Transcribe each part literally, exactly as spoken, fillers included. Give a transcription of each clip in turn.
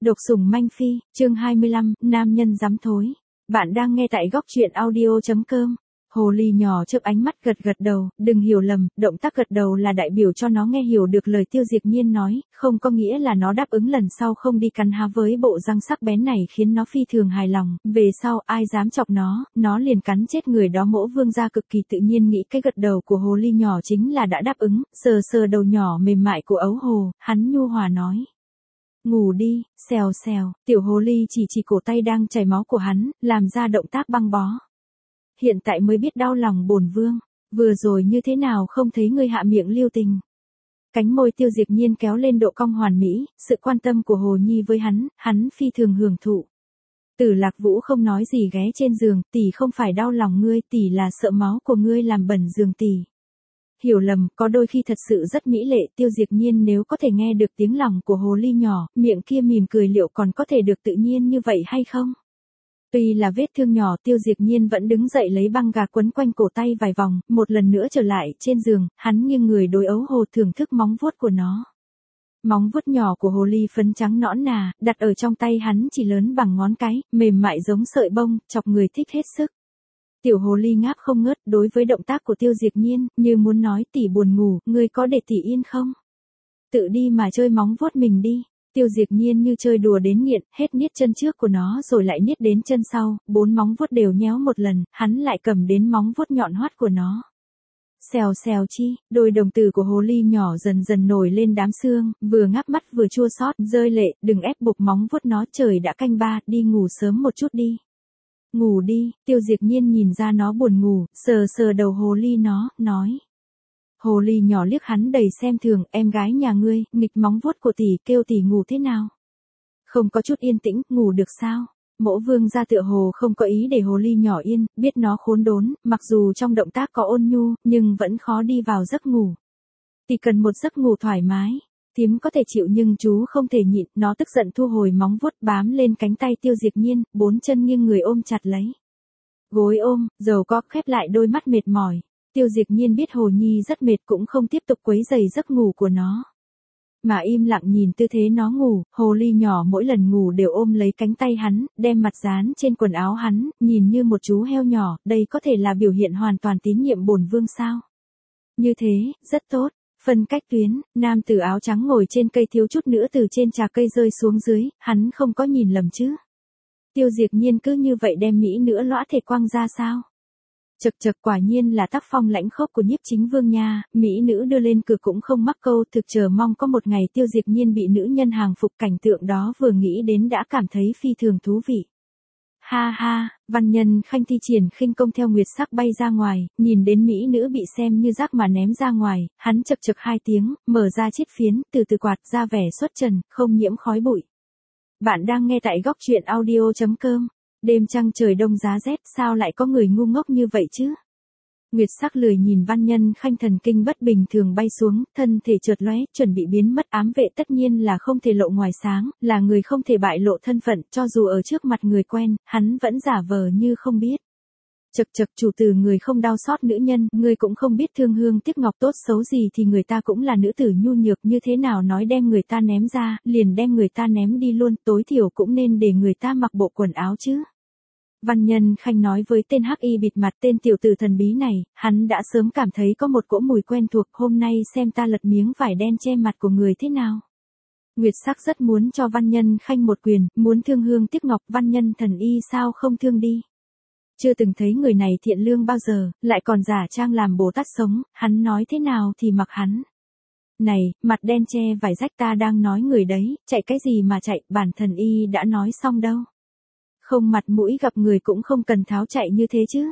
Độc sủng manh phi, chương hai mươi lăm, nam nhân dám thối. Bạn đang nghe tại góc truyện audio chấm com. Hồ ly nhỏ chớp ánh mắt gật gật đầu, đừng hiểu lầm, động tác gật đầu là đại biểu cho nó nghe hiểu được lời Tiêu Diệp Nhiên nói, không có nghĩa là nó đáp ứng lần sau không đi cắn há với bộ răng sắc bén này khiến nó phi thường hài lòng, về sau ai dám chọc nó, nó liền cắn chết người đó. Mỗ Vương gia cực kỳ tự nhiên nghĩ cái gật đầu của hồ ly nhỏ chính là đã đáp ứng, sờ sờ đầu nhỏ mềm mại của ấu hồ, hắn nhu hòa nói. Ngủ đi, xèo xèo, tiểu hồ ly chỉ chỉ cổ tay đang chảy máu của hắn, làm ra động tác băng bó. Hiện tại mới biết đau lòng bổn vương, vừa rồi như thế nào không thấy ngươi hạ miệng lưu tình. Cánh môi Tiêu Diệp Nhiên kéo lên độ cong hoàn mỹ, sự quan tâm của Hồ Nhi với hắn, hắn phi thường hưởng thụ. Tử Lạc Vũ không nói gì ghé trên giường, tỷ không phải đau lòng ngươi, tỷ là sợ máu của ngươi làm bẩn giường tỷ. Hiểu lầm, có đôi khi thật sự rất mỹ lệ. Tiêu Diệp Nhiên nếu có thể nghe được tiếng lòng của hồ ly nhỏ, miệng kia mỉm cười liệu còn có thể được tự nhiên như vậy hay không? Tuy là vết thương nhỏ, Tiêu Diệp Nhiên vẫn đứng dậy lấy băng gạc quấn quanh cổ tay vài vòng, một lần nữa trở lại trên giường, hắn nghiêng người đối ấu hồ thưởng thức móng vuốt của nó. Móng vuốt nhỏ của hồ ly phấn trắng nõn nà, đặt ở trong tay hắn chỉ lớn bằng ngón cái, mềm mại giống sợi bông, chọc người thích hết sức. Tiểu hồ ly ngáp không ngớt đối với động tác của Tiêu Diệp Nhiên, như muốn nói tỷ buồn ngủ, ngươi có để tỷ yên không? Tự đi mà chơi móng vuốt mình đi. Tiêu Diệp Nhiên như chơi đùa đến nghiện, hết niết chân trước của nó rồi lại niết đến chân sau, bốn móng vuốt đều nhéo một lần, hắn lại cầm đến móng vuốt nhọn hoắt của nó. Xèo xèo chi, đôi đồng tử của hồ ly nhỏ dần dần nổi lên đám xương, vừa ngáp mắt vừa chua xót, rơi lệ, đừng ép buộc móng vuốt nó, trời đã canh ba, đi ngủ sớm một chút đi. Ngủ đi, Tiêu Diệp Nhiên nhìn ra nó buồn ngủ, sờ sờ đầu hồ ly nó, nói. Hồ ly nhỏ liếc hắn đầy xem thường, em gái nhà ngươi, nghịch móng vuốt của tỷ, kêu tỷ ngủ thế nào? Không có chút yên tĩnh, ngủ được sao? Mỗ Vương gia tựa hồ không có ý để hồ ly nhỏ yên, biết nó khốn đốn, mặc dù trong động tác có ôn nhu, nhưng vẫn khó đi vào giấc ngủ. Tỷ cần một giấc ngủ thoải mái. Tím có thể chịu nhưng chú không thể nhịn, nó tức giận thu hồi móng vuốt bám lên cánh tay Tiêu Diệp Nhiên, bốn chân nghiêng người ôm chặt lấy. Gối ôm, dầu có khép lại đôi mắt mệt mỏi. Tiêu Diệp Nhiên biết Hồ Nhi rất mệt cũng không tiếp tục quấy rầy giấc ngủ của nó. Mà im lặng nhìn tư thế nó ngủ, hồ ly nhỏ mỗi lần ngủ đều ôm lấy cánh tay hắn, đem mặt dán trên quần áo hắn, nhìn như một chú heo nhỏ, đây có thể là biểu hiện hoàn toàn tín nhiệm bổn vương sao? Như thế, rất tốt. Phân cách tuyến, nam tử áo trắng ngồi trên cây thiếu chút nữa từ trên trà cây rơi xuống dưới, hắn không có nhìn lầm chứ. Tiêu Diệp Nhiên cứ như vậy đem mỹ nữa lõa thể quăng ra sao? Chật chật, quả nhiên là tác phong lãnh khốc của Nhiếp Chính Vương nha, mỹ nữ đưa lên cửa cũng không mắc câu, thực chờ mong có một ngày Tiêu Diệp Nhiên bị nữ nhân hàng phục, cảnh tượng đó vừa nghĩ đến đã cảm thấy phi thường thú vị. Ha ha, Văn Nhân Khanh thi triển khinh công theo nguyệt sắc bay ra ngoài, nhìn đến mỹ nữ bị xem như rác mà ném ra ngoài, hắn chật chật hai tiếng, mở ra chiếc phiến, từ từ quạt ra vẻ xuất trần, không nhiễm khói bụi. Bạn đang nghe tại góc truyện audio chấm com. Đêm trăng trời đông giá rét, sao lại có người ngu ngốc như vậy chứ? Nguyệt sắc lười nhìn Văn Nhân Khanh thần kinh bất bình thường bay xuống, thân thể chợt lóe, chuẩn bị biến mất. Ám vệ tất nhiên là không thể lộ ngoài sáng, là người không thể bại lộ thân phận, cho dù ở trước mặt người quen, hắn vẫn giả vờ như không biết. Chật chật, chủ tử người không đau xót nữ nhân, người cũng không biết thương hương tiếc ngọc, tốt xấu gì thì người ta cũng là nữ tử nhu nhược, như thế nào nói đem người ta ném ra, liền đem người ta ném đi luôn, tối thiểu cũng nên để người ta mặc bộ quần áo chứ. Văn Nhân Khanh nói với tên hắc y bịt mặt, tên tiểu tử thần bí này, hắn đã sớm cảm thấy có một cỗ mùi quen thuộc, hôm nay xem ta lật miếng vải đen che mặt của người thế nào. Nguyệt sắc rất muốn cho Văn Nhân Khanh một quyền, muốn thương hương tiếc ngọc, Văn Nhân thần y sao không thương đi. Chưa từng thấy người này thiện lương bao giờ, lại còn giả trang làm Bồ Tát sống, hắn nói thế nào thì mặc hắn. Này, mặt đen che vải rách, ta đang nói người đấy, chạy cái gì mà chạy, bản thần y đã nói xong đâu. Không mặt mũi gặp người cũng không cần tháo chạy như thế chứ.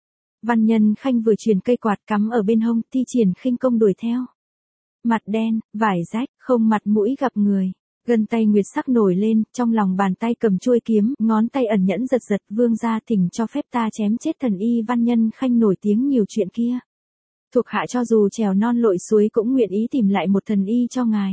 Văn Nhân Khanh vừa truyền cây quạt cắm ở bên hông, thi triển khinh công đuổi theo. Mặt đen, vải rách, không mặt mũi gặp người. Gân tay Nguyệt sắc nổi lên, trong lòng bàn tay cầm chuôi kiếm, ngón tay ẩn nhẫn giật giật, vương gia thỉnh cho phép ta chém chết thần y. Văn Nhân Khanh nổi tiếng nhiều chuyện kia. Thuộc hạ cho dù trèo non lội suối cũng nguyện ý tìm lại một thần y cho ngài.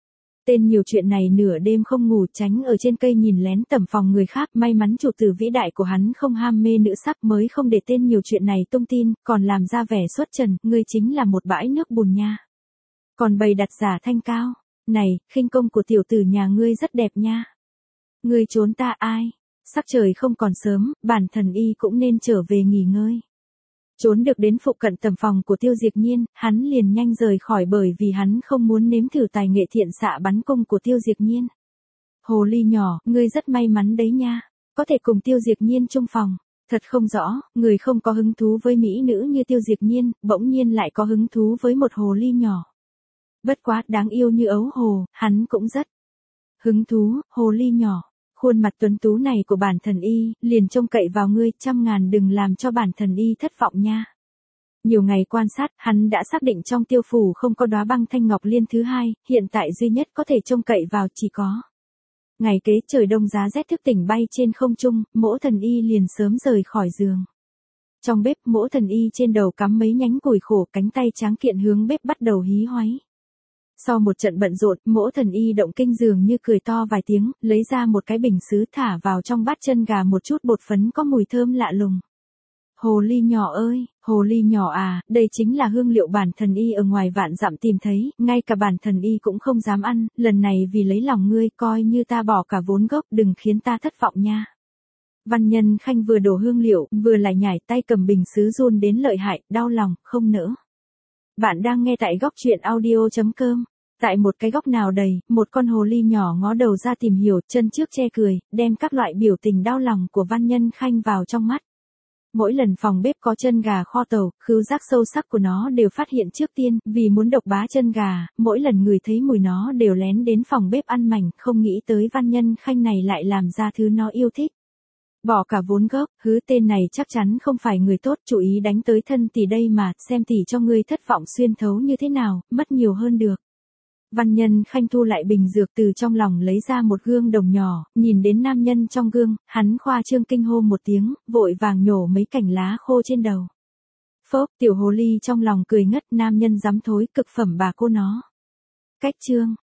Tên nhiều chuyện này nửa đêm không ngủ, tránh ở trên cây nhìn lén tẩm phòng người khác, may mắn chủ tử vĩ đại của hắn không ham mê nữ sắc mới không để tên nhiều chuyện này tung tin, còn làm ra vẻ xuất trần, ngươi chính là một bãi nước bùn nha. Còn bày đặt giả thanh cao, này, khinh công của tiểu tử nhà ngươi rất đẹp nha. Ngươi trốn ta ai? Sắc trời không còn sớm, bản thần y cũng nên trở về nghỉ ngơi. Trốn được đến phụ cận tầm phòng của Tiêu Diệp Nhiên, hắn liền nhanh rời khỏi bởi vì hắn không muốn nếm thử tài nghệ thiện xạ bắn cung của Tiêu Diệp Nhiên. Hồ ly nhỏ, ngươi rất may mắn đấy nha, có thể cùng Tiêu Diệp Nhiên chung phòng. Thật không rõ, người không có hứng thú với mỹ nữ như Tiêu Diệp Nhiên, bỗng nhiên lại có hứng thú với một hồ ly nhỏ. Bất quá đáng yêu như ấu hồ, hắn cũng rất hứng thú, hồ ly nhỏ. Khuôn mặt tuấn tú này của bản thần y, liền trông cậy vào ngươi, trăm ngàn đừng làm cho bản thần y thất vọng nha. Nhiều ngày quan sát, hắn đã xác định trong Tiêu phủ không có đóa băng thanh ngọc liên thứ hai, hiện tại duy nhất có thể trông cậy vào chỉ có. Ngày kế trời đông giá rét thức tỉnh bay trên không trung, Mỗ thần y liền sớm rời khỏi giường. Trong bếp Mỗ thần y trên đầu cắm mấy nhánh củi khổ, cánh tay tráng kiện hướng bếp bắt đầu hí hoáy. Sau một trận bận rộn, Mỗ thần y động kinh dường như cười to vài tiếng, lấy ra một cái bình sứ thả vào trong bát chân gà một chút bột phấn có mùi thơm lạ lùng. Hồ ly nhỏ ơi, hồ ly nhỏ à, đây chính là hương liệu bản thần y ở ngoài vạn dặm tìm thấy, ngay cả bản thần y cũng không dám ăn, lần này vì lấy lòng ngươi coi như ta bỏ cả vốn gốc, đừng khiến ta thất vọng nha. Văn Nhân Khanh vừa đổ hương liệu, vừa lại nhảy tay cầm bình sứ run đến lợi hại, đau lòng, không nỡ. Bạn đang nghe tại góc truyện audio chấm com. Tại một cái góc nào đầy, một con hồ ly nhỏ ngó đầu ra tìm hiểu, chân trước che cười, đem các loại biểu tình đau lòng của Văn Nhân Khanh vào trong mắt. Mỗi lần phòng bếp có chân gà kho tàu, khứu giác sâu sắc của nó đều phát hiện trước tiên, vì muốn độc bá chân gà, mỗi lần người thấy mùi nó đều lén đến phòng bếp ăn mảnh, không nghĩ tới Văn Nhân Khanh này lại làm ra thứ nó yêu thích. Bỏ cả vốn gốc, hứ tên này chắc chắn không phải người tốt, chú ý đánh tới thân tỷ đây mà, xem tỷ cho ngươi thất vọng xuyên thấu như thế nào, mất nhiều hơn được. Văn Nhân Khanh thu lại bình dược từ trong lòng lấy ra một gương đồng nhỏ, nhìn đến nam nhân trong gương, hắn khoa trương kinh hô một tiếng, vội vàng nhổ mấy cành lá khô trên đầu. Phốc, tiểu hồ ly trong lòng cười ngất, nam nhân dám thối, cực phẩm bà cô nó. Cách chương